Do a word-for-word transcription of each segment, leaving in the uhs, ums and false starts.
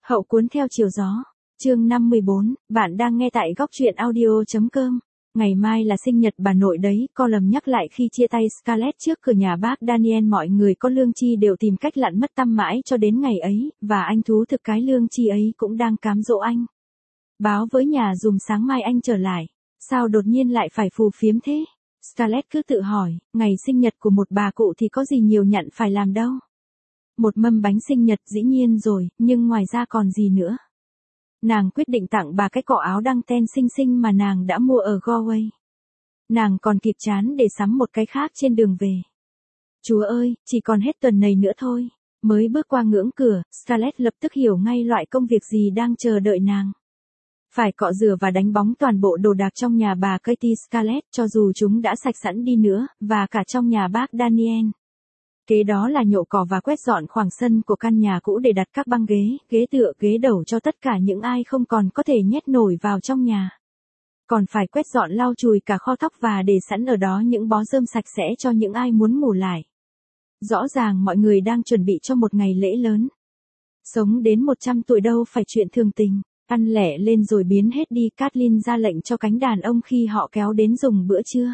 Hậu cuốn theo chiều gió. Chương năm mươi bốn, bạn đang nghe tại góc truyện audio.com. Ngày mai là sinh nhật bà nội đấy, column nhắc lại khi chia tay Scarlett trước cửa nhà bác Daniel, mọi người có lương tri đều tìm cách lặn mất tăm mãi cho đến ngày ấy, và anh thú thực cái lương tri ấy cũng đang cám dỗ anh. Báo với nhà dùm sáng mai anh trở lại. Sao đột nhiên lại phải phù phiếm thế? Scarlett cứ tự hỏi, ngày sinh nhật của một bà cụ thì có gì nhiều nhặn phải làm đâu. Một mâm bánh sinh nhật dĩ nhiên rồi, nhưng ngoài ra còn gì nữa? Nàng quyết định tặng bà cái cọ áo đăng ten xinh xinh mà nàng đã mua ở Galway. Nàng còn kịp chán để sắm một cái khác trên đường về. Chúa ơi, chỉ còn hết tuần này nữa thôi. Mới bước qua ngưỡng cửa, Scarlett lập tức hiểu ngay loại công việc gì đang chờ đợi nàng. Phải cọ rửa và đánh bóng toàn bộ đồ đạc trong nhà bà Katie Scarlett, cho dù chúng đã sạch sẵn đi nữa, và cả trong nhà bác Daniel. Kế đó là nhổ cỏ và quét dọn khoảng sân của căn nhà cũ để đặt các băng ghế, ghế tựa, ghế đầu cho tất cả những ai không còn có thể nhét nổi vào trong nhà. Còn phải quét dọn lau chùi cả kho thóc và để sẵn ở đó những bó rơm sạch sẽ cho những ai muốn ngủ lại. Rõ ràng mọi người đang chuẩn bị cho một ngày lễ lớn. Sống đến một trăm tuổi đâu phải chuyện thường tình. Ăn lẻ lên rồi biến hết đi, Kathleen ra lệnh cho cánh đàn ông khi họ kéo đến dùng bữa trưa.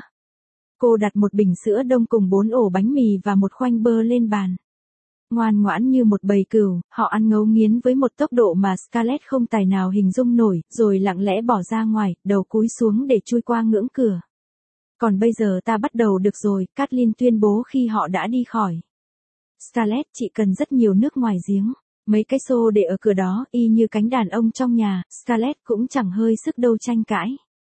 Cô đặt một bình sữa đông cùng bốn ổ bánh mì và một khoanh bơ lên bàn. Ngoan ngoãn như một bầy cừu, họ ăn ngấu nghiến với một tốc độ mà Scarlett không tài nào hình dung nổi, rồi lặng lẽ bỏ ra ngoài, đầu cúi xuống để chui qua ngưỡng cửa. Còn bây giờ ta bắt đầu được rồi, Kathleen tuyên bố khi họ đã đi khỏi. Scarlett, chị cần rất nhiều nước ngoài giếng. Mấy cái xô để ở cửa đó, y như cánh đàn ông trong nhà, Scarlett cũng chẳng hơi sức đâu tranh cãi.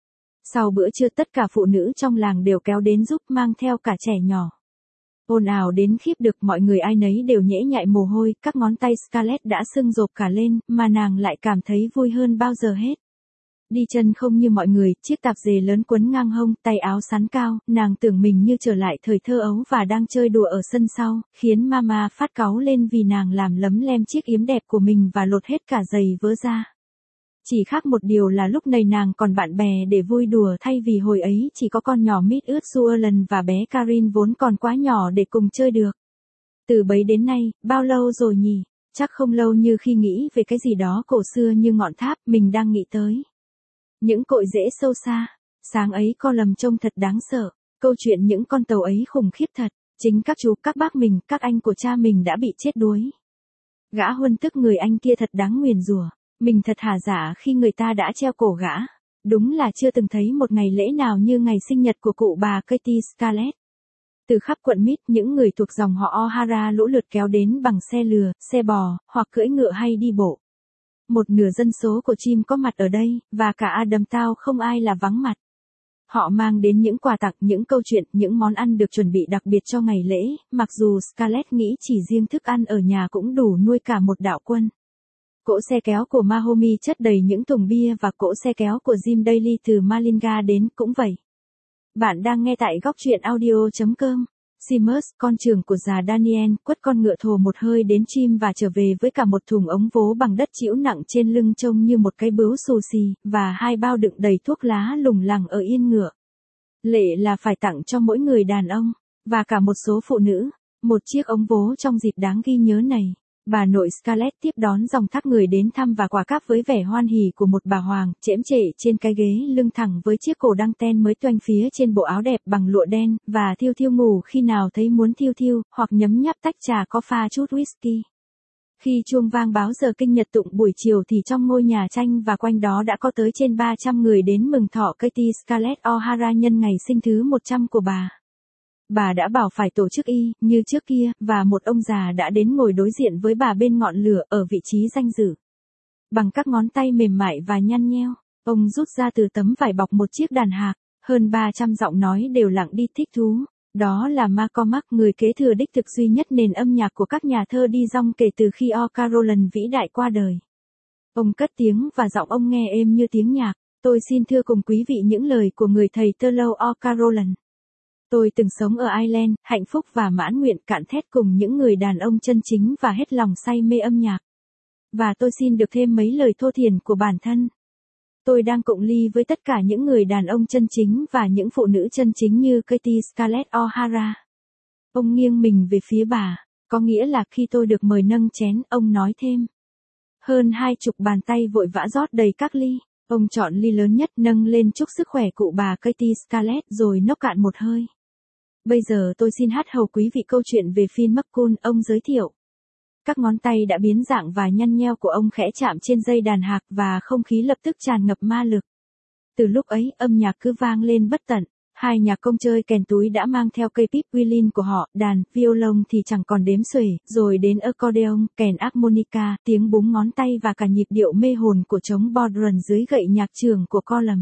Sau bữa trưa tất cả phụ nữ trong làng đều kéo đến giúp, mang theo cả trẻ nhỏ. Ồn ào đến khiếp được, mọi người ai nấy đều nhễ nhại mồ hôi, các ngón tay Scarlett đã sưng rộp cả lên, mà nàng lại cảm thấy vui hơn bao giờ hết. Đi chân không như mọi người, chiếc tạp dề lớn quấn ngang hông, tay áo xắn cao, nàng tưởng mình như trở lại thời thơ ấu và đang chơi đùa ở sân sau, khiến mama phát cáu lên vì nàng làm lấm lem chiếc yếm đẹp của mình và lột hết cả giày vớ ra. Chỉ khác một điều là lúc này nàng còn bạn bè để vui đùa, thay vì hồi ấy chỉ có con nhỏ mít ướt Suellen và bé Karin vốn còn quá nhỏ để cùng chơi được. Từ bấy đến nay, bao lâu rồi nhỉ? Chắc không lâu như khi nghĩ về cái gì đó cổ xưa như ngọn tháp mình đang nghĩ tới. Những cội rễ sâu xa. Sáng ấy column trông thật đáng sợ. Câu chuyện những con tàu ấy khủng khiếp thật. Chính các chú, các bác mình, các anh của cha mình đã bị chết đuối. Gã huân tức người anh kia thật đáng nguyền rủa. Mình thật hả dạ khi người ta đã treo cổ gã. Đúng là chưa từng thấy một ngày lễ nào như ngày sinh nhật của cụ bà Katie Scarlett. Từ khắp quận Mid, những người thuộc dòng họ O'Hara lũ lượt kéo đến bằng xe lừa, xe bò, hoặc cưỡi ngựa hay đi bộ. Một nửa dân số của Jim có mặt ở đây, và cả Adam Town không ai là vắng mặt. Họ mang đến những quà tặng, những câu chuyện, những món ăn được chuẩn bị đặc biệt cho ngày lễ, mặc dù Scarlett nghĩ chỉ riêng thức ăn ở nhà cũng đủ nuôi cả một đạo quân. Cỗ xe kéo của Mahomi chất đầy những thùng bia và cỗ xe kéo của Jim Daly từ Malinga đến cũng vậy. Bạn đang nghe tại góc truyện audio.com. Seamus, con trưởng của già Daniel, quất con ngựa thồ một hơi đến Jim và trở về với cả một thùng ống vố bằng đất chĩu nặng trên lưng trông như một cái bướu xù xì, và hai bao đựng đầy thuốc lá lủng lẳng ở yên ngựa. Lệ là phải tặng cho mỗi người đàn ông, và cả một số phụ nữ, một chiếc ống vố trong dịp đáng ghi nhớ này. Bà nội Scarlett tiếp đón dòng thác người đến thăm và quà cáp với vẻ hoan hỉ của một bà hoàng, chễm chệ trên cái ghế lưng thẳng với chiếc cổ đăng ten mới toanh phía trên bộ áo đẹp bằng lụa đen, và thiêu thiêu ngủ khi nào thấy muốn thiêu thiêu, hoặc nhấm nháp tách trà có pha chút whisky. Khi chuông vang báo giờ kinh nhật tụng buổi chiều thì trong ngôi nhà tranh và quanh đó đã có tới trên ba trăm người đến mừng thọ Katie Scarlett O'Hara nhân ngày sinh thứ một trăm của bà. Bà đã bảo phải tổ chức y, như trước kia, và một ông già đã đến ngồi đối diện với bà bên ngọn lửa ở vị trí danh dự. Bằng các ngón tay mềm mại và nhăn nheo, ông rút ra từ tấm vải bọc một chiếc đàn hạc, hơn ba trăm giọng nói đều lặng đi thích thú. Đó là McCormack, người kế thừa đích thực duy nhất nền âm nhạc của các nhà thơ đi dong kể từ khi O'Carolan vĩ đại qua đời. Ông cất tiếng và giọng ông nghe êm như tiếng nhạc. Tôi xin thưa cùng quý vị những lời của người thầy thơ lâu O'Carolan. Tôi từng sống ở Ireland, hạnh phúc và mãn nguyện cạn thét cùng những người đàn ông chân chính và hết lòng say mê âm nhạc. Và tôi xin được thêm mấy lời thô thiển của bản thân. Tôi đang cụng ly với tất cả những người đàn ông chân chính và những phụ nữ chân chính như Katie Scarlett O'Hara. Ông nghiêng mình về phía bà, có nghĩa là khi tôi được mời nâng chén, ông nói thêm. Hơn hai chục bàn tay vội vã rót đầy các ly. Ông chọn ly lớn nhất nâng lên chúc sức khỏe cụ bà Katie Scarlett rồi nốc cạn một hơi. Bây giờ tôi xin hát hầu quý vị câu chuyện về Finn McCool, ông giới thiệu. Các ngón tay đã biến dạng và nhăn nheo của ông khẽ chạm trên dây đàn hạc và không khí lập tức tràn ngập ma lực. Từ lúc ấy âm nhạc cứ vang lên bất tận. Hai nhạc công chơi kèn túi đã mang theo cây pip violin của họ, đàn, violon thì chẳng còn đếm xuể, rồi đến accordion, kèn harmonica, tiếng búng ngón tay và cả nhịp điệu mê hồn của trống bodhrán dưới gậy nhạc trưởng của Colum.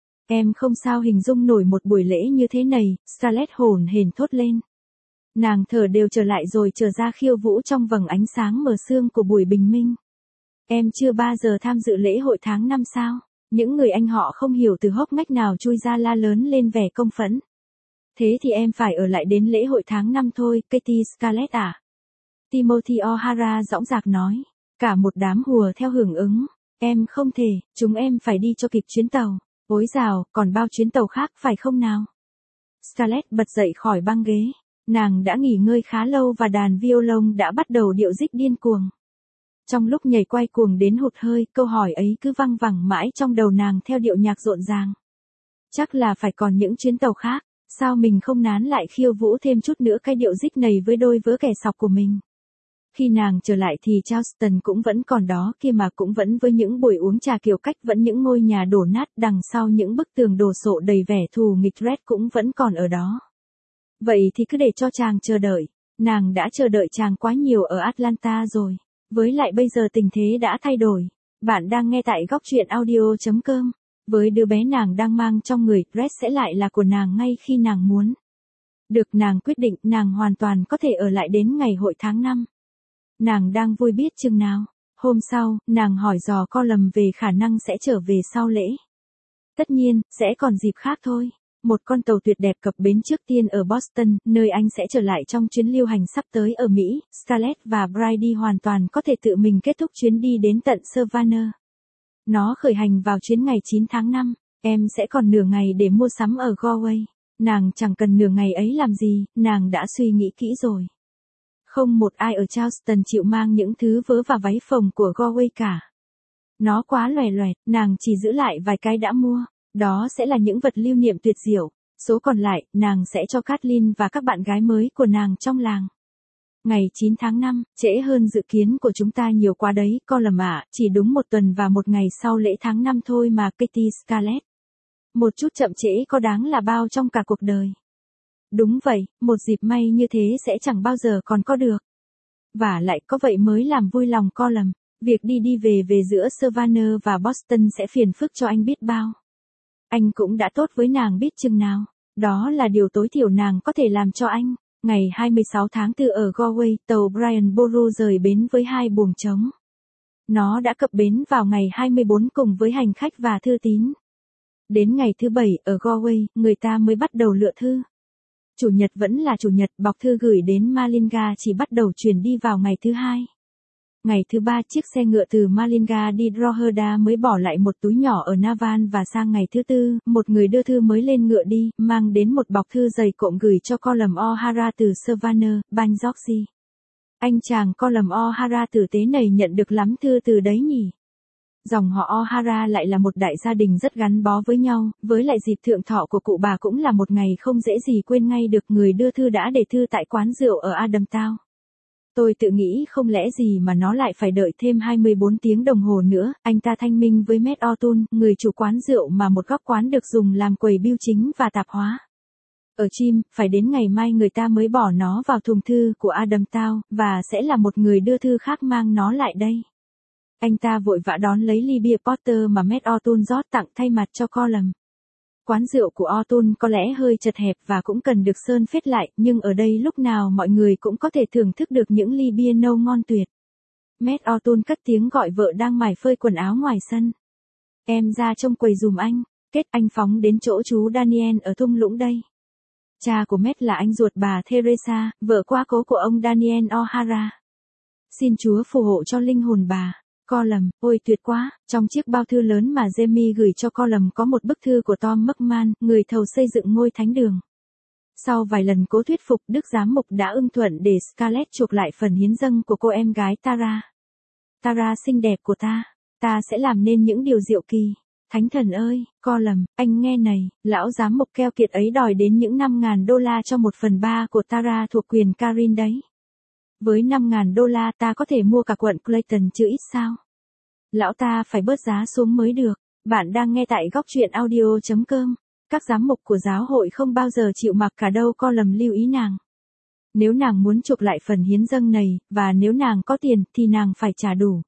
Em không sao hình dung nổi một buổi lễ như thế này, Scarlett hổn hển thốt lên. Nàng thở đều trở lại rồi trở ra khiêu vũ trong vầng ánh sáng mờ sương của buổi bình minh. Em chưa bao giờ tham dự lễ hội tháng năm sao? Những người anh họ không hiểu từ hốc ngách nào chui ra la lớn lên vẻ công phẫn. Thế thì em phải ở lại đến lễ hội tháng năm thôi, Katie Scarlett à? Timothy O'Hara dõng dạc nói. Cả một đám hùa theo hưởng ứng. Em không thể, chúng em phải đi cho kịp chuyến tàu. Ối dào, còn bao chuyến tàu khác phải không nào? Scarlett bật dậy khỏi băng ghế. Nàng đã nghỉ ngơi khá lâu và đàn violon đã bắt đầu điệu dích điên cuồng. Trong lúc nhảy quay cuồng đến hụt hơi, câu hỏi ấy cứ văng vẳng mãi trong đầu nàng theo điệu nhạc rộn ràng. Chắc là phải còn những chuyến tàu khác, sao mình không nán lại khiêu vũ thêm chút nữa cái điệu dích này với đôi vớ kẻ sọc của mình. Khi nàng trở lại thì Charleston cũng vẫn còn đó kia mà, cũng vẫn với những buổi uống trà kiểu cách, vẫn những ngôi nhà đổ nát đằng sau những bức tường đổ sộ đầy vẻ thù nghịch. Red cũng vẫn còn ở đó. Vậy thì cứ để cho chàng chờ đợi, nàng đã chờ đợi chàng quá nhiều ở Atlanta rồi. Với lại bây giờ tình thế đã thay đổi. Bạn đang nghe tại góc truyện audio chấm com. Với đứa bé nàng đang mang trong người, Red sẽ lại là của nàng ngay khi nàng muốn. Được, nàng quyết định nàng hoàn toàn có thể ở lại đến ngày hội tháng năm. Nàng đang vui biết chừng nào. Hôm sau, nàng hỏi dò Colum về khả năng sẽ trở về sau lễ. Tất nhiên, sẽ còn dịp khác thôi. Một con tàu tuyệt đẹp cập bến trước tiên ở Boston, nơi anh sẽ trở lại trong chuyến lưu hành sắp tới ở Mỹ. Scarlett và Brady hoàn toàn có thể tự mình kết thúc chuyến đi đến tận Savannah. Nó khởi hành vào chuyến ngày chín tháng năm. Em sẽ còn nửa ngày để mua sắm ở Galway. Nàng chẳng cần nửa ngày ấy làm gì, nàng đã suy nghĩ kỹ rồi. Không một ai ở Charleston chịu mang những thứ vớ và váy phồng của Galway cả. Nó quá loè loẹt, nàng chỉ giữ lại vài cái đã mua. Đó sẽ là những vật lưu niệm tuyệt diệu. Số còn lại, nàng sẽ cho Kathleen và các bạn gái mới của nàng trong làng. Ngày chín tháng năm, trễ hơn dự kiến của chúng ta nhiều quá đấy, Colum ạ, chỉ đúng một tuần và một ngày sau lễ tháng năm thôi mà, Katie Scarlett. Một chút chậm trễ có đáng là bao trong cả cuộc đời. Đúng vậy, một dịp may như thế sẽ chẳng bao giờ còn có được. Và lại có vậy mới làm vui lòng Colum. Việc đi đi về về giữa Savannah và Boston sẽ phiền phức cho anh biết bao. Anh cũng đã tốt với nàng biết chừng nào. Đó là điều tối thiểu nàng có thể làm cho anh. Ngày hai mươi sáu tháng tư ở Galway, tàu Brian Boru rời bến với hai buồng trống. Nó đã cập bến vào ngày hai mươi bốn cùng với hành khách và thư tín. Đến ngày thứ bảy ở Galway, người ta mới bắt đầu lựa thư. Chủ nhật vẫn là chủ nhật, bọc thư gửi đến Malinga chỉ bắt đầu chuyển đi vào ngày thứ hai. Ngày thứ ba chiếc xe ngựa từ Malinga đi Drogheda mới bỏ lại một túi nhỏ ở Navan, và sang ngày thứ tư, một người đưa thư mới lên ngựa đi, mang đến một bọc thư dày cộm gửi cho Colum O'Hara từ Savannah, bang Georgia. Anh chàng Colum O'Hara tử tế này nhận được lắm thư từ đấy nhỉ. Dòng họ O'Hara lại là một đại gia đình rất gắn bó với nhau, với lại dịp thượng thọ của cụ bà cũng là một ngày không dễ gì quên ngay được. Người đưa thư đã để thư tại quán rượu ở Adamstown. Tôi tự nghĩ không lẽ gì mà nó lại phải đợi thêm hai mươi bốn tiếng đồng hồ nữa, anh ta thanh minh với Matt O'Toole, người chủ quán rượu mà một góc quán được dùng làm quầy bưu chính và tạp hóa. Ở Chim, phải đến ngày mai người ta mới bỏ nó vào thùng thư của Adamstown, và sẽ là một người đưa thư khác mang nó lại đây. Anh ta vội vã đón lấy ly bia Porter mà Matt O'Toole rót tặng thay mặt cho Colum. Quán rượu của O'Toole có lẽ hơi chật hẹp và cũng cần được sơn phết lại, nhưng ở đây lúc nào mọi người cũng có thể thưởng thức được những ly bia nâu ngon tuyệt. Matt O'Toole cất tiếng gọi vợ đang mải phơi quần áo ngoài sân. Em ra trông quầy dùm anh. Kết, anh phóng đến chỗ chú Daniel ở thung lũng đây. Cha của Matt là anh ruột bà Teresa, vợ quá cố của ông Daniel O'Hara. Xin Chúa phù hộ cho linh hồn bà. Colum, ôi tuyệt quá, trong chiếc bao thư lớn mà Jamie gửi cho Colum có một bức thư của Tom McMahon, người thầu xây dựng ngôi thánh đường. Sau vài lần cố thuyết phục, Đức Giám mục đã ưng thuận để Scarlett chuộc lại phần hiến dâng của cô em gái Tara. Tara xinh đẹp của ta, ta sẽ làm nên những điều diệu kỳ. Thánh thần ơi, Colum, anh nghe này, lão giám mục keo kiệt ấy đòi đến những năm ngàn đô la cho một phần ba của Tara thuộc quyền Karin đấy. Với năm ngàn đô la ta có thể mua cả quận Clayton chứ ít sao. Lão ta phải bớt giá xuống mới được. Bạn đang nghe tại góc truyện audio chấm com. Các giám mục của giáo hội không bao giờ chịu mặc cả đâu, Colum lưu ý nàng. Nếu nàng muốn chuộc lại phần hiến dâng này, và nếu nàng có tiền thì nàng phải trả đủ.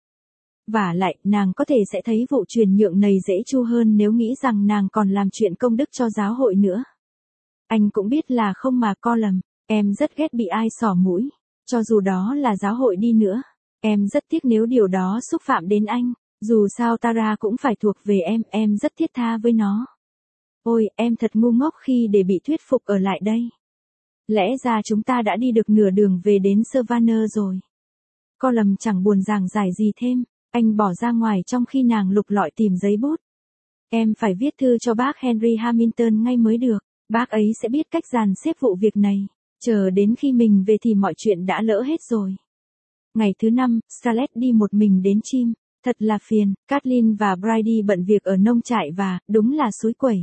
Vả lại, nàng có thể sẽ thấy vụ truyền nhượng này dễ chu hơn nếu nghĩ rằng nàng còn làm chuyện công đức cho giáo hội nữa. Anh cũng biết là không mà, Colum, em rất ghét bị ai xỏ mũi, cho dù đó là giáo hội đi nữa. Em rất tiếc nếu điều đó xúc phạm đến anh, dù sao Tara cũng phải thuộc về em, em rất thiết tha với nó. Ôi, em thật ngu ngốc khi để bị thuyết phục ở lại đây. Lẽ ra chúng ta đã đi được nửa đường về đến Savannah rồi. Colum chẳng buồn giảng giải gì thêm, anh bỏ ra ngoài trong khi nàng lục lọi tìm giấy bút. Em phải viết thư cho bác Henry Hamilton ngay mới được, bác ấy sẽ biết cách dàn xếp vụ việc này, chờ đến khi mình về thì mọi chuyện đã lỡ hết rồi. Ngày thứ năm, Scarlett đi một mình đến chim, thật là phiền, Kathleen và Brady bận việc ở nông trại và, đúng là xúi quẩy.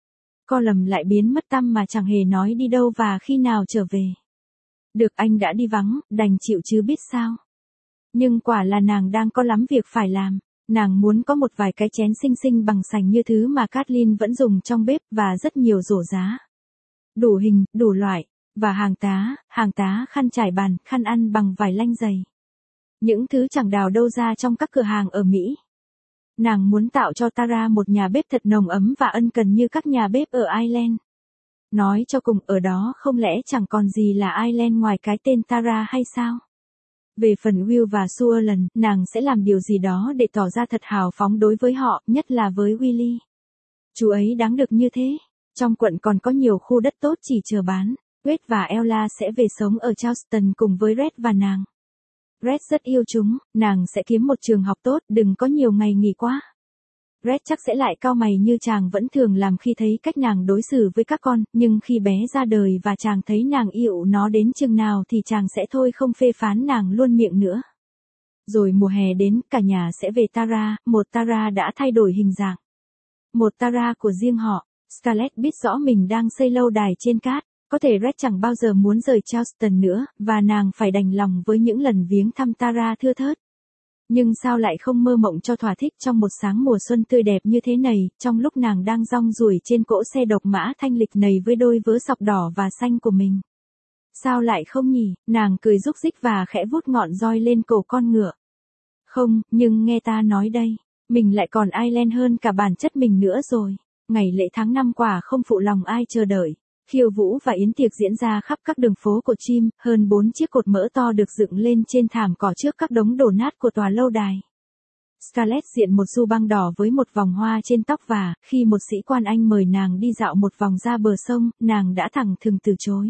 Colum lại biến mất tăm mà chẳng hề nói đi đâu và khi nào trở về. Được, anh đã đi vắng, đành chịu chứ biết sao. Nhưng quả là nàng đang có lắm việc phải làm, nàng muốn có một vài cái chén xinh xinh bằng sành như thứ mà Kathleen vẫn dùng trong bếp và rất nhiều rổ giá. Đủ hình, đủ loại, và hàng tá, hàng tá khăn trải bàn, khăn ăn bằng vải lanh dày. Những thứ chẳng đào đâu ra trong các cửa hàng ở Mỹ. Nàng muốn tạo cho Tara một nhà bếp thật nồng ấm và ân cần như các nhà bếp ở Ireland. Nói cho cùng, ở đó không lẽ chẳng còn gì là Ireland ngoài cái tên Tara hay sao? Về phần Will và Suellen, nàng sẽ làm điều gì đó để tỏ ra thật hào phóng đối với họ, nhất là với Willie. Chú ấy đáng được như thế. Trong quận còn có nhiều khu đất tốt chỉ chờ bán. Red và Ella sẽ về sống ở Charleston cùng với Red và nàng. Red rất yêu chúng, nàng sẽ kiếm một trường học tốt, đừng có nhiều ngày nghỉ quá. Red chắc sẽ lại cau mày như chàng vẫn thường làm khi thấy cách nàng đối xử với các con, nhưng khi bé ra đời và chàng thấy nàng yêu nó đến chừng nào thì chàng sẽ thôi không phê phán nàng luôn miệng nữa. Rồi mùa hè đến, cả nhà sẽ về Tara, một Tara đã thay đổi hình dạng. Một Tara của riêng họ. Scarlett biết rõ mình đang xây lâu đài trên cát. Có thể Red chẳng bao giờ muốn rời Charleston nữa, và nàng phải đành lòng với những lần viếng thăm Tara thưa thớt. Nhưng sao lại không mơ mộng cho thỏa thích trong một sáng mùa xuân tươi đẹp như thế này, trong lúc nàng đang rong ruổi trên cỗ xe độc mã thanh lịch này với đôi vớ sọc đỏ và xanh của mình. Sao lại không nhỉ, nàng cười rúc rích và khẽ vuốt ngọn roi lên cổ con ngựa. Không, nhưng nghe ta nói đây, mình lại còn Ireland hơn cả bản chất mình nữa rồi. Ngày lễ tháng năm quả không phụ lòng ai chờ đợi. Khiêu vũ và yến tiệc diễn ra khắp các đường phố của chim, hơn bốn chiếc cột mỡ to được dựng lên trên thảm cỏ trước các đống đổ nát của tòa lâu đài. Scarlett diện một du băng đỏ với một vòng hoa trên tóc và, khi một sĩ quan Anh mời nàng đi dạo một vòng ra bờ sông, nàng đã thẳng thừng từ chối.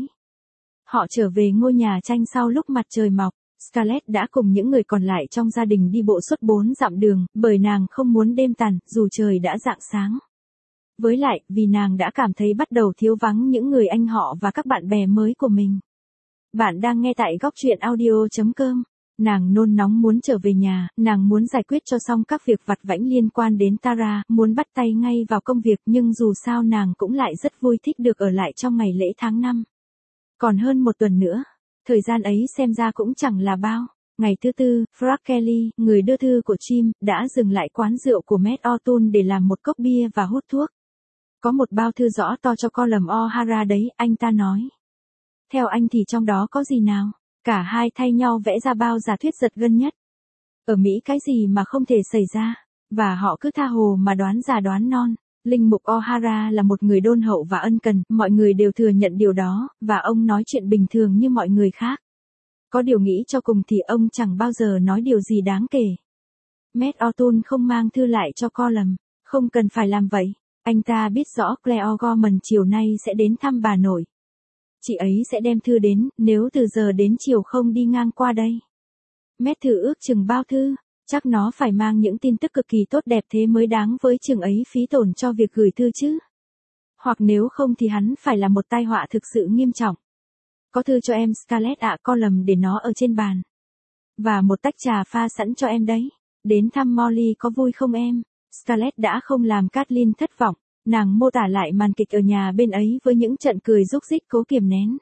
Họ trở về ngôi nhà tranh sau lúc mặt trời mọc. Scarlett đã cùng những người còn lại trong gia đình đi bộ suốt bốn dặm đường, bởi nàng không muốn đêm tàn, dù trời đã rạng sáng. Với lại, vì nàng đã cảm thấy bắt đầu thiếu vắng những người anh họ và các bạn bè mới của mình. Bạn đang nghe tại góc truyện audio chấm com. Nàng nôn nóng muốn trở về nhà, nàng muốn giải quyết cho xong các việc vặt vãnh liên quan đến Tara, muốn bắt tay ngay vào công việc, nhưng dù sao nàng cũng lại rất vui thích được ở lại trong ngày lễ tháng năm. Còn hơn một tuần nữa, thời gian ấy xem ra cũng chẳng là bao. Ngày thứ tư, Frank Kelly, người đưa thư của Jim, đã dừng lại quán rượu của Matt O'Toole để làm một cốc bia và hút thuốc. Có một bao thư rõ to cho Colum O'Hara đấy, anh ta nói. Theo anh thì trong đó có gì nào? Cả hai thay nhau vẽ ra bao giả thuyết giật gân nhất. Ở Mỹ cái gì mà không thể xảy ra, và họ cứ tha hồ mà đoán già đoán non. Linh mục O'Hara là một người đôn hậu và ân cần, mọi người đều thừa nhận điều đó, và ông nói chuyện bình thường như mọi người khác. Có điều nghĩ cho cùng thì ông chẳng bao giờ nói điều gì đáng kể. Matt O'Toole không mang thư lại cho Colum, không cần phải làm vậy. Anh ta biết rõ Claire Gorman chiều nay sẽ đến thăm bà nội. Chị ấy sẽ đem thư đến, nếu từ giờ đến chiều không đi ngang qua đây. Matt thử ước chừng bao thư, chắc nó phải mang những tin tức cực kỳ tốt đẹp thế mới đáng với chừng ấy phí tổn cho việc gửi thư chứ. Hoặc nếu không thì hắn phải là một tai họa thực sự nghiêm trọng. Có thư cho em Scarlett ạ, Colum để nó ở trên bàn. Và một tách trà pha sẵn cho em đấy. Đến thăm Molly có vui không em? Scarlett đã không làm Kathleen thất vọng. Nàng mô tả lại màn kịch ở nhà bên ấy với những trận cười rúc rích cố kiềm nén.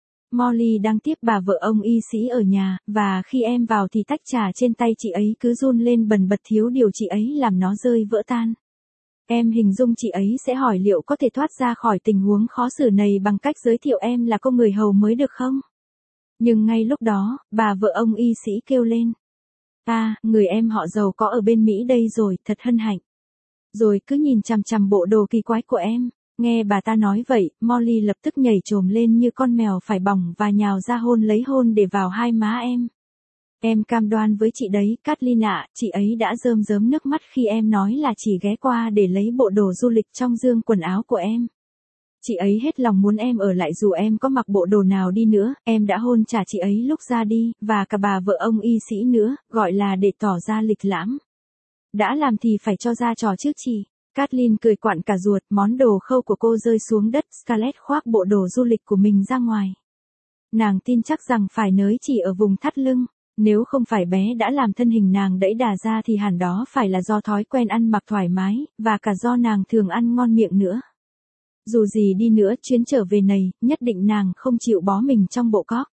Molly đang tiếp bà vợ ông y sĩ ở nhà, và khi em vào thì tách trà trên tay chị ấy cứ run lên bần bật, thiếu điều chị ấy làm nó rơi vỡ tan. Em hình dung chị ấy sẽ hỏi liệu có thể thoát ra khỏi tình huống khó xử này bằng cách giới thiệu em là cô người hầu mới được không? Nhưng ngay lúc đó, bà vợ ông y sĩ kêu lên. À, người em họ giàu có ở bên Mỹ đây rồi, thật hân hạnh. Rồi cứ nhìn chằm chằm bộ đồ kỳ quái của em. Nghe bà ta nói vậy, Molly lập tức nhảy chồm lên như con mèo phải bỏng và nhào ra hôn lấy hôn để vào hai má em. Em cam đoan với chị đấy, Kathleen ạ, chị ấy đã rơm rớm nước mắt khi em nói là chỉ ghé qua để lấy bộ đồ du lịch trong dương quần áo của em. Chị ấy hết lòng muốn em ở lại dù em có mặc bộ đồ nào đi nữa, em đã hôn trả chị ấy lúc ra đi, và cả bà vợ ông y sĩ nữa, gọi là để tỏ ra lịch lãm. Đã làm thì phải cho ra trò trước chị. Kathleen cười quặn cả ruột, món đồ khâu của cô rơi xuống đất, Scarlett khoác bộ đồ du lịch của mình ra ngoài. Nàng tin chắc rằng phải nới chỉ ở vùng thắt lưng, nếu không phải bé đã làm thân hình nàng đẫy đà ra thì hẳn đó phải là do thói quen ăn mặc thoải mái, và cả do nàng thường ăn ngon miệng nữa. Dù gì đi nữa, chuyến trở về này, nhất định nàng không chịu bó mình trong bộ cóc.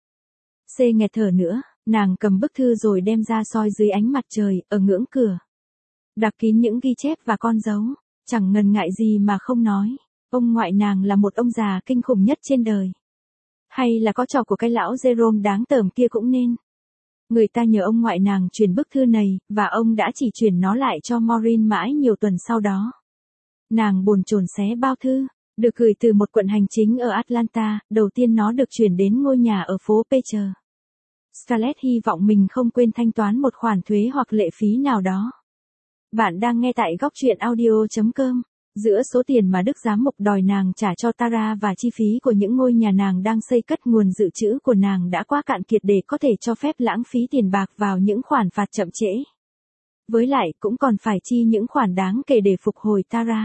Xê nghẹt thở nữa, nàng cầm bức thư rồi đem ra soi dưới ánh mặt trời, ở ngưỡng cửa. Đặc kín những ghi chép và con dấu, chẳng ngần ngại gì mà không nói. Ông ngoại nàng là một ông già kinh khủng nhất trên đời. Hay là có trò của cái lão Jerome đáng tởm kia cũng nên. Người ta nhờ ông ngoại nàng truyền bức thư này, và ông đã chỉ truyền nó lại cho Maureen mãi nhiều tuần sau đó. Nàng bồn chồn xé bao thư, được gửi từ một quận hành chính ở Atlanta, đầu tiên nó được chuyển đến ngôi nhà ở phố Pecher. Scarlett hy vọng mình không quên thanh toán một khoản thuế hoặc lệ phí nào đó. Bạn đang nghe tại góc truyện audio chấm com. Giữa số tiền mà Đức Giám mục đòi nàng trả cho Tara và chi phí của những ngôi nhà nàng đang xây cất, nguồn dự trữ của nàng đã quá cạn kiệt để có thể cho phép lãng phí tiền bạc vào những khoản phạt chậm trễ. Với lại cũng còn phải chi những khoản đáng kể để phục hồi Tara.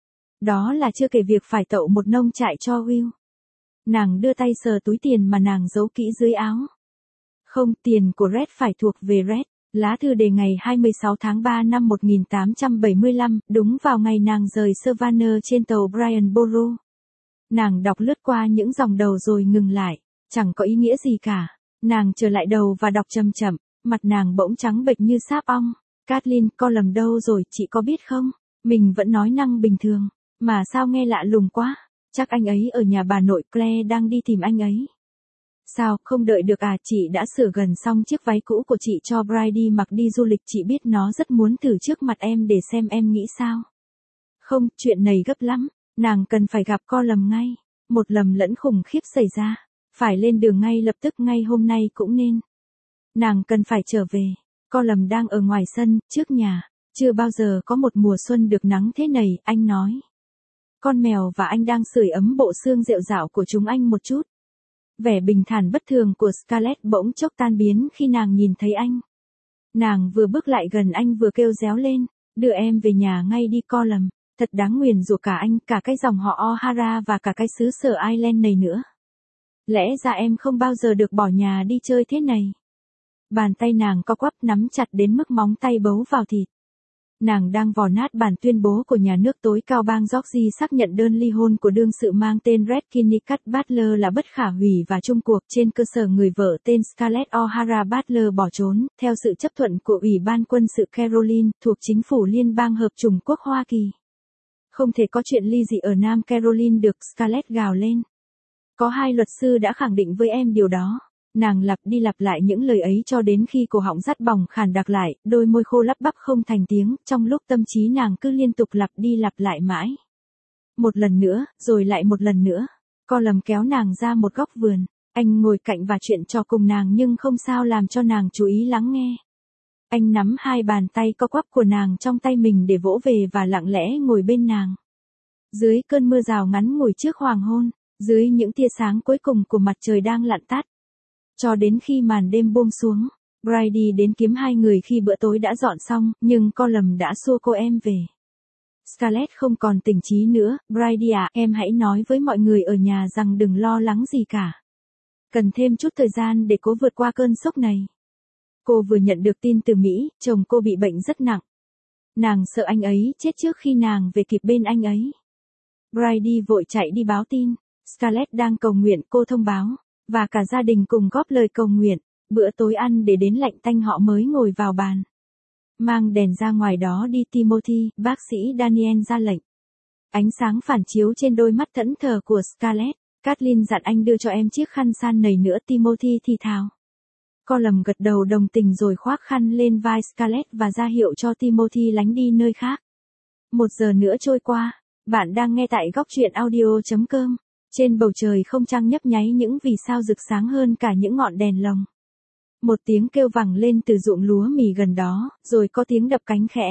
Đó là chưa kể việc phải tậu một nông trại cho Will. Nàng đưa tay sờ túi tiền mà nàng giấu kỹ dưới áo. Không, tiền của Red phải thuộc về Red. Lá thư đề ngày hai mươi sáu tháng ba năm một nghìn tám trăm bảy mươi lăm, đúng vào ngày nàng rời Savannah trên tàu Bryanborough. Nàng đọc lướt qua những dòng đầu rồi ngừng lại, chẳng có ý nghĩa gì cả. Nàng trở lại đầu và đọc chậm chậm, mặt nàng bỗng trắng bệch như sáp ong. Kathleen, con lầm đâu rồi, chị có biết không? Mình vẫn nói năng bình thường, mà sao nghe lạ lùng quá? Chắc anh ấy ở nhà bà nội, Claire đang đi tìm anh ấy. Sao, không đợi được à, chị đã sửa gần xong chiếc váy cũ của chị cho Brady mặc đi du lịch, chị biết nó rất muốn thử trước mặt em để xem em nghĩ sao. Không, chuyện này gấp lắm, nàng cần phải gặp co lầm ngay, một lầm lẫn khủng khiếp xảy ra, phải lên đường ngay lập tức, ngay hôm nay cũng nên. Nàng cần phải trở về, co lầm đang ở ngoài sân, trước nhà, chưa bao giờ có một mùa xuân được nắng thế này, anh nói. Con mèo và anh đang sưởi ấm bộ xương rệu rạo của chúng anh một chút. Vẻ bình thản bất thường của Scarlett bỗng chốc tan biến khi nàng nhìn thấy anh. Nàng vừa bước lại gần anh vừa kêu réo lên, đưa em về nhà ngay đi co lầm, thật đáng nguyền rủa cả anh, cả cái dòng họ O'Hara và cả cái xứ sở Ireland này nữa. Lẽ ra em không bao giờ được bỏ nhà đi chơi thế này. Bàn tay nàng co quắp nắm chặt đến mức móng tay bấu vào thịt. Nàng đang vò nát bản tuyên bố của nhà nước tối cao bang Georgia xác nhận đơn ly hôn của đương sự mang tên Red Kinnicut Butler là bất khả hủy và chung cuộc, trên cơ sở người vợ tên Scarlett O'Hara Butler bỏ trốn, theo sự chấp thuận của Ủy ban quân sự Caroline, thuộc chính phủ Liên bang Hợp chủng quốc Hoa Kỳ. Không thể có chuyện ly dị ở Nam Caroline được, Scarlett gào lên. Có hai luật sư đã khẳng định với em điều đó. Nàng lặp đi lặp lại những lời ấy cho đến khi cổ họng rát bỏng khàn đặc lại, đôi môi khô lắp bắp không thành tiếng, trong lúc tâm trí nàng cứ liên tục lặp đi lặp lại mãi. Một lần nữa, rồi lại một lần nữa. Co lầm kéo nàng ra một góc vườn, anh ngồi cạnh và chuyện trò cùng nàng nhưng không sao làm cho nàng chú ý lắng nghe. Anh nắm hai bàn tay co quắp của nàng trong tay mình để vỗ về và lặng lẽ ngồi bên nàng. Dưới cơn mưa rào ngắn ngủi trước hoàng hôn, dưới những tia sáng cuối cùng của mặt trời đang lặn tắt. Cho đến khi màn đêm buông xuống, Brady đến kiếm hai người khi bữa tối đã dọn xong, nhưng co lầm đã xua cô em về. Scarlett không còn tỉnh trí nữa, Brady à, em hãy nói với mọi người ở nhà rằng đừng lo lắng gì cả. Cần thêm chút thời gian để cố vượt qua cơn sốc này. Cô vừa nhận được tin từ Mỹ, chồng cô bị bệnh rất nặng. Nàng sợ anh ấy chết trước khi nàng về kịp bên anh ấy. Brady vội chạy đi báo tin. Scarlett đang cầu nguyện, cô thông báo, và cả gia đình cùng góp lời cầu nguyện. Bữa tối ăn để đến lạnh tanh họ mới ngồi vào bàn. Mang đèn ra ngoài đó đi Timothy, bác sĩ Daniel ra lệnh. Ánh sáng phản chiếu trên đôi mắt thẫn thờ của Scarlett. Kathleen dặn anh đưa cho em chiếc khăn san nầy nữa, Timothy thì thào. Colum gật đầu đồng tình rồi khoác khăn lên vai Scarlett và ra hiệu cho Timothy lánh đi nơi khác. Một giờ nữa trôi qua, bạn đang nghe tại góc truyện audio chấm com. Trên bầu trời không trăng nhấp nháy những vì sao rực sáng hơn cả những ngọn đèn lồng. Một tiếng kêu vẳng lên từ ruộng lúa mì gần đó, rồi có tiếng đập cánh khẽ.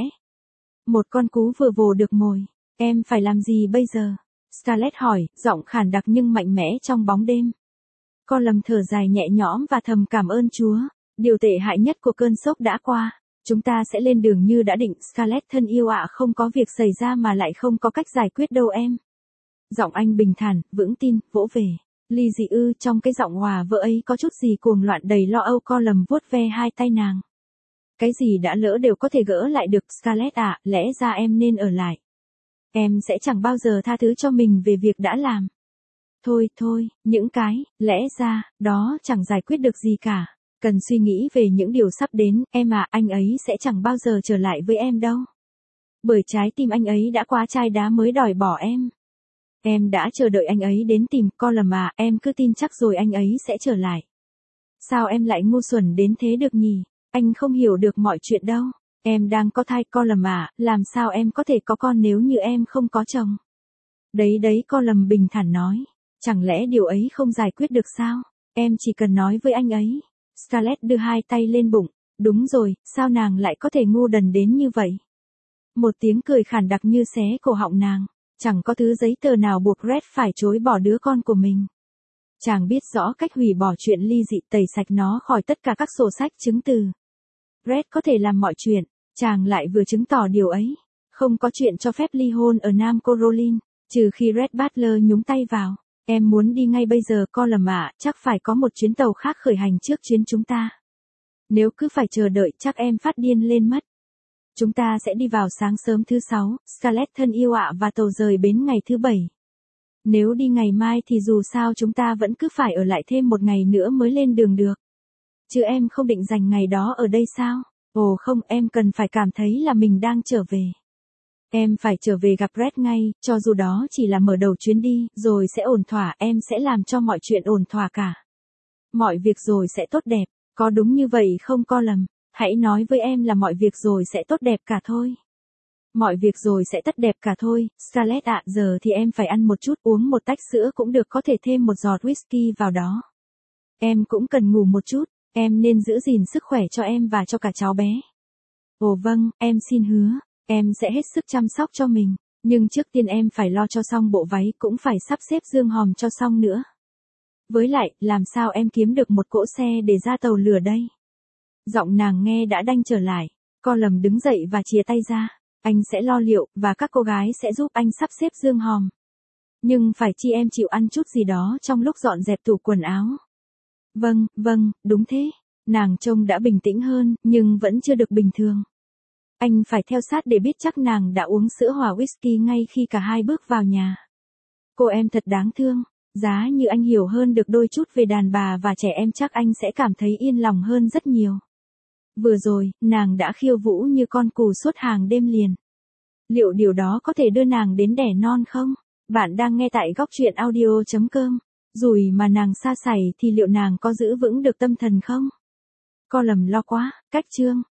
Một con cú vừa vồ được mồi. Em phải làm gì bây giờ? Scarlett hỏi, giọng khàn đặc nhưng mạnh mẽ trong bóng đêm. Colum thở dài nhẹ nhõm và thầm cảm ơn Chúa. Điều tệ hại nhất của cơn sốc đã qua. Chúng ta sẽ lên đường như đã định. Scarlett thân yêu ạ, không có việc xảy ra mà lại không có cách giải quyết đâu em. Giọng anh bình thản, vững tin, vỗ về. Ly dị ư? Trong cái giọng hòa vỡ ấy có chút gì cuồng loạn đầy lo âu. Colum vuốt ve hai tay nàng. Cái gì đã lỡ đều có thể gỡ lại được. Scarlett ạ, lẽ ra em nên ở lại. Em sẽ chẳng bao giờ tha thứ cho mình về việc đã làm. Thôi thôi, những cái, lẽ ra, đó chẳng giải quyết được gì cả. Cần suy nghĩ về những điều sắp đến, em à, anh ấy sẽ chẳng bao giờ trở lại với em đâu. Bởi trái tim anh ấy đã quá chai đá mới đòi bỏ em. Em đã chờ đợi anh ấy đến tìm. Colum à, em cứ tin chắc rồi anh ấy sẽ trở lại. Sao em lại ngu xuẩn đến thế được nhỉ? Anh không hiểu được mọi chuyện đâu. Em đang có thai. Colum à, làm sao em có thể có con nếu như em không có chồng? Đấy đấy, Colum bình thản nói. Chẳng lẽ điều ấy không giải quyết được sao? Em chỉ cần nói với anh ấy. Scarlett đưa hai tay lên bụng. Đúng rồi, sao nàng lại có thể ngu đần đến như vậy? Một tiếng cười khàn đặc như xé cổ họng nàng. Chẳng có thứ giấy tờ nào buộc Red phải chối bỏ đứa con của mình. Chàng biết rõ cách hủy bỏ chuyện ly dị, tẩy sạch nó khỏi tất cả các sổ sách chứng từ. Red có thể làm mọi chuyện, chàng lại vừa chứng tỏ điều ấy. Không có chuyện cho phép ly hôn ở Nam Caroline, trừ khi Red Butler nhúng tay vào. Em muốn đi ngay bây giờ. Colum ạ, chắc phải có một chuyến tàu khác khởi hành trước chuyến chúng ta. Nếu cứ phải chờ đợi chắc em phát điên lên mất. Chúng ta sẽ đi vào sáng sớm thứ sáu, Scarlett thân yêu ạ, và tàu rời bến ngày thứ bảy. Nếu đi ngày mai thì dù sao chúng ta vẫn cứ phải ở lại thêm một ngày nữa mới lên đường được. Chứ em không định dành ngày đó ở đây sao? Ồ không, em cần phải cảm thấy là mình đang trở về. Em phải trở về gặp Red ngay, cho dù đó chỉ là mở đầu chuyến đi, rồi sẽ ổn thỏa, em sẽ làm cho mọi chuyện ổn thỏa cả. Mọi việc rồi sẽ tốt đẹp, có đúng như vậy không Colum? Hãy nói với em là mọi việc rồi sẽ tốt đẹp cả thôi. Mọi việc rồi sẽ tốt đẹp cả thôi. Scarlett ạ, giờ thì em phải ăn một chút, uống một tách sữa cũng được, có thể thêm một giọt whisky vào đó. Em cũng cần ngủ một chút, em nên giữ gìn sức khỏe cho em và cho cả cháu bé. Ồ vâng, em xin hứa, em sẽ hết sức chăm sóc cho mình, nhưng trước tiên em phải lo cho xong bộ váy, cũng phải sắp xếp dương hòm cho xong nữa. Với lại, làm sao em kiếm được một cỗ xe để ra tàu lửa đây? Giọng nàng nghe đã đanh trở lại. Colum đứng dậy và chìa tay ra. Anh sẽ lo liệu, và các cô gái sẽ giúp anh sắp xếp dương hòm. Nhưng phải chi em chịu ăn chút gì đó trong lúc dọn dẹp tủ quần áo. Vâng, vâng, đúng thế. Nàng trông đã bình tĩnh hơn, nhưng vẫn chưa được bình thường. Anh phải theo sát để biết chắc nàng đã uống sữa hòa whisky ngay khi cả hai bước vào nhà. Cô em thật đáng thương. Giá như anh hiểu hơn được đôi chút về đàn bà và trẻ em chắc anh sẽ cảm thấy yên lòng hơn rất nhiều. Vừa rồi, nàng đã khiêu vũ như con cù suốt hàng đêm liền. Liệu điều đó có thể đưa nàng đến đẻ non không? Bạn đang nghe tại góc truyện audio chấm com. Rủi mà nàng sa sảy thì liệu nàng có giữ vững được tâm thần không? Colum lo quá, cách chương.